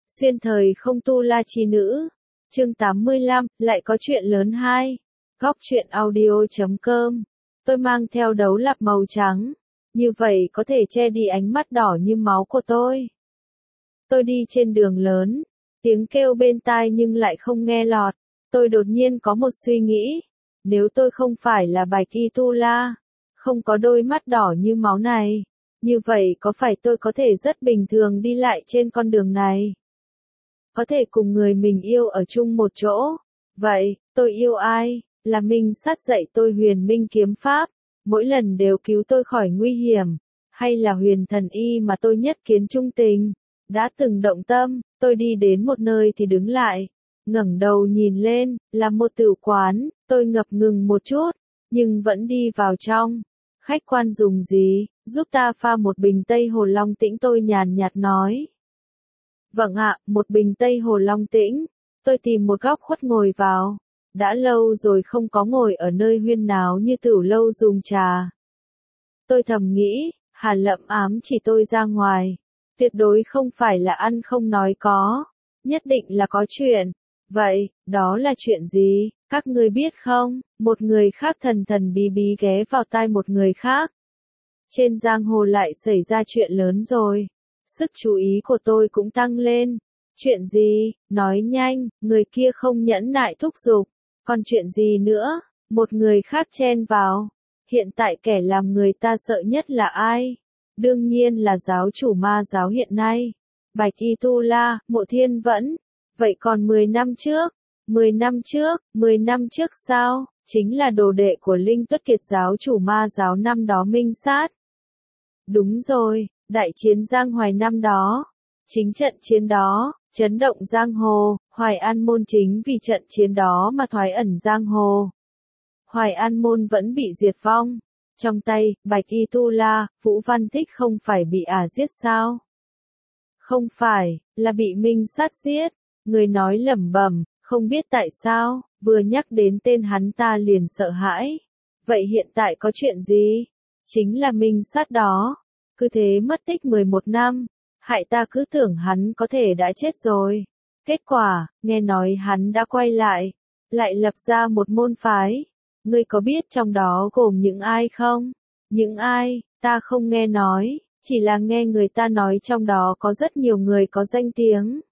Xuyên thời không tu la chi nữ. Chương 85, lại có chuyện lớn 2. Góc truyện audio.com. Tôi mang theo đấu lạp màu trắng. Như vậy có thể che đi ánh mắt đỏ như máu của tôi. Tôi đi trên đường lớn. Tiếng kêu bên tai nhưng lại không nghe lọt. Tôi đột nhiên có một suy nghĩ. Nếu tôi không phải là Bạch Y Tu La, không có đôi mắt đỏ như máu này, như vậy có phải tôi có thể rất bình thường đi lại trên con đường này? Có thể cùng người mình yêu ở chung một chỗ. Vậy, tôi yêu ai? Là Minh Sát dạy tôi huyền minh kiếm pháp, mỗi lần đều cứu tôi khỏi nguy hiểm, hay là huyền thần y mà tôi nhất kiến trung tình, đã từng động tâm? Tôi đi đến một nơi thì đứng lại, ngẩng đầu nhìn lên, là một tử quán, tôi ngập ngừng một chút, nhưng vẫn đi vào trong. Khách quan dùng gì, giúp ta pha một bình Tây Hồ Long Tĩnh, tôi nhàn nhạt nói. Vâng ạ, một bình Tây Hồ Long Tĩnh. Tôi tìm một góc khuất ngồi vào. Đã lâu rồi không có ngồi ở nơi huyên náo như Tửu lâu dùng trà. Tôi thầm nghĩ, Hà Lậm ám chỉ tôi ra ngoài. Tuyệt đối không phải là ăn không nói có. Nhất định là có chuyện. Vậy, đó là chuyện gì, các ngươi biết không? Một người khác thần thần bí bí ghé vào tai một người khác. Trên giang hồ lại xảy ra chuyện lớn rồi. Sức chú ý của tôi cũng tăng lên. Chuyện gì? Nói nhanh, người kia không nhẫn nại thúc giục. Còn chuyện gì nữa? Một người khác chen vào. Hiện tại kẻ làm người ta sợ nhất là ai? Đương nhiên là giáo chủ ma giáo hiện nay. Bạch Y Tu La, Mộ Thiên Vẫn. Vậy còn 10 năm trước? 10 năm trước? 10 năm trước sao? Chính là đồ đệ của Linh Tuất Kiệt giáo chủ ma giáo năm đó Minh Sát. Đúng rồi. Đại chiến Giang Hoài năm đó, chính trận chiến đó, chấn động giang hồ, Hoài An Môn chính vì trận chiến đó mà thoái ẩn giang hồ. Hoài An Môn vẫn bị diệt vong. Trong tay, Bạch Y Tu La, Vũ Văn Thích không phải bị giết sao? Không phải, là bị Minh Sát giết. Người nói lẩm bẩm, không biết tại sao, vừa nhắc đến tên hắn ta liền sợ hãi. Vậy hiện tại có chuyện gì? Chính là Minh Sát đó. Cứ thế mất tích 11 năm, hại ta cứ tưởng hắn có thể đã chết rồi. Kết quả, nghe nói hắn đã quay lại lập ra một môn phái. Ngươi có biết trong đó gồm những ai không? Những ai, ta không nghe nói, chỉ là nghe người ta nói trong đó có rất nhiều người có danh tiếng.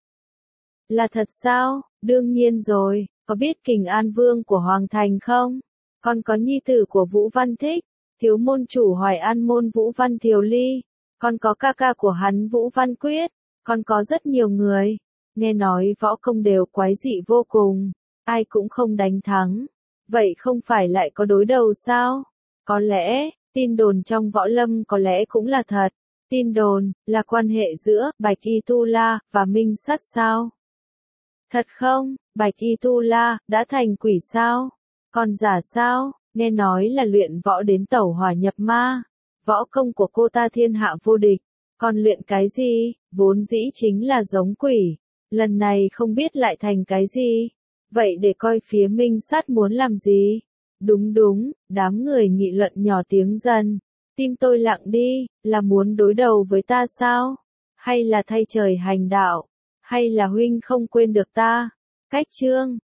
Là thật sao? Đương nhiên rồi, có biết Kình An Vương của Hoàng Thành không? Còn có nhi tử của Vũ Văn Thích, thiếu môn chủ Hoài An Môn Vũ Văn Thiều Ly, còn có ca ca của hắn Vũ Văn Quyết, còn có rất nhiều người. Nghe nói võ công đều quái dị vô cùng, ai cũng không đánh thắng. Vậy không phải lại có đối đầu sao? Có lẽ, tin đồn trong võ lâm có lẽ cũng là thật. Tin đồn, là quan hệ giữa Bạch Y Tu La và Minh Sát sao? Thật không? Bạch Y Tu La đã thành quỷ sao? Còn giả sao? Nghe nói là luyện võ đến tẩu hỏa nhập ma. Võ công của cô ta thiên hạ vô địch. Còn luyện cái gì? Vốn dĩ chính là giống quỷ. Lần này không biết lại thành cái gì? Vậy để coi phía Minh Sát muốn làm gì? Đúng đúng, đám người nghị luận nhỏ tiếng dần. Tim tôi lặng đi, là muốn đối đầu với ta sao? Hay là thay trời hành đạo? Hay là huynh không quên được ta? Cách chương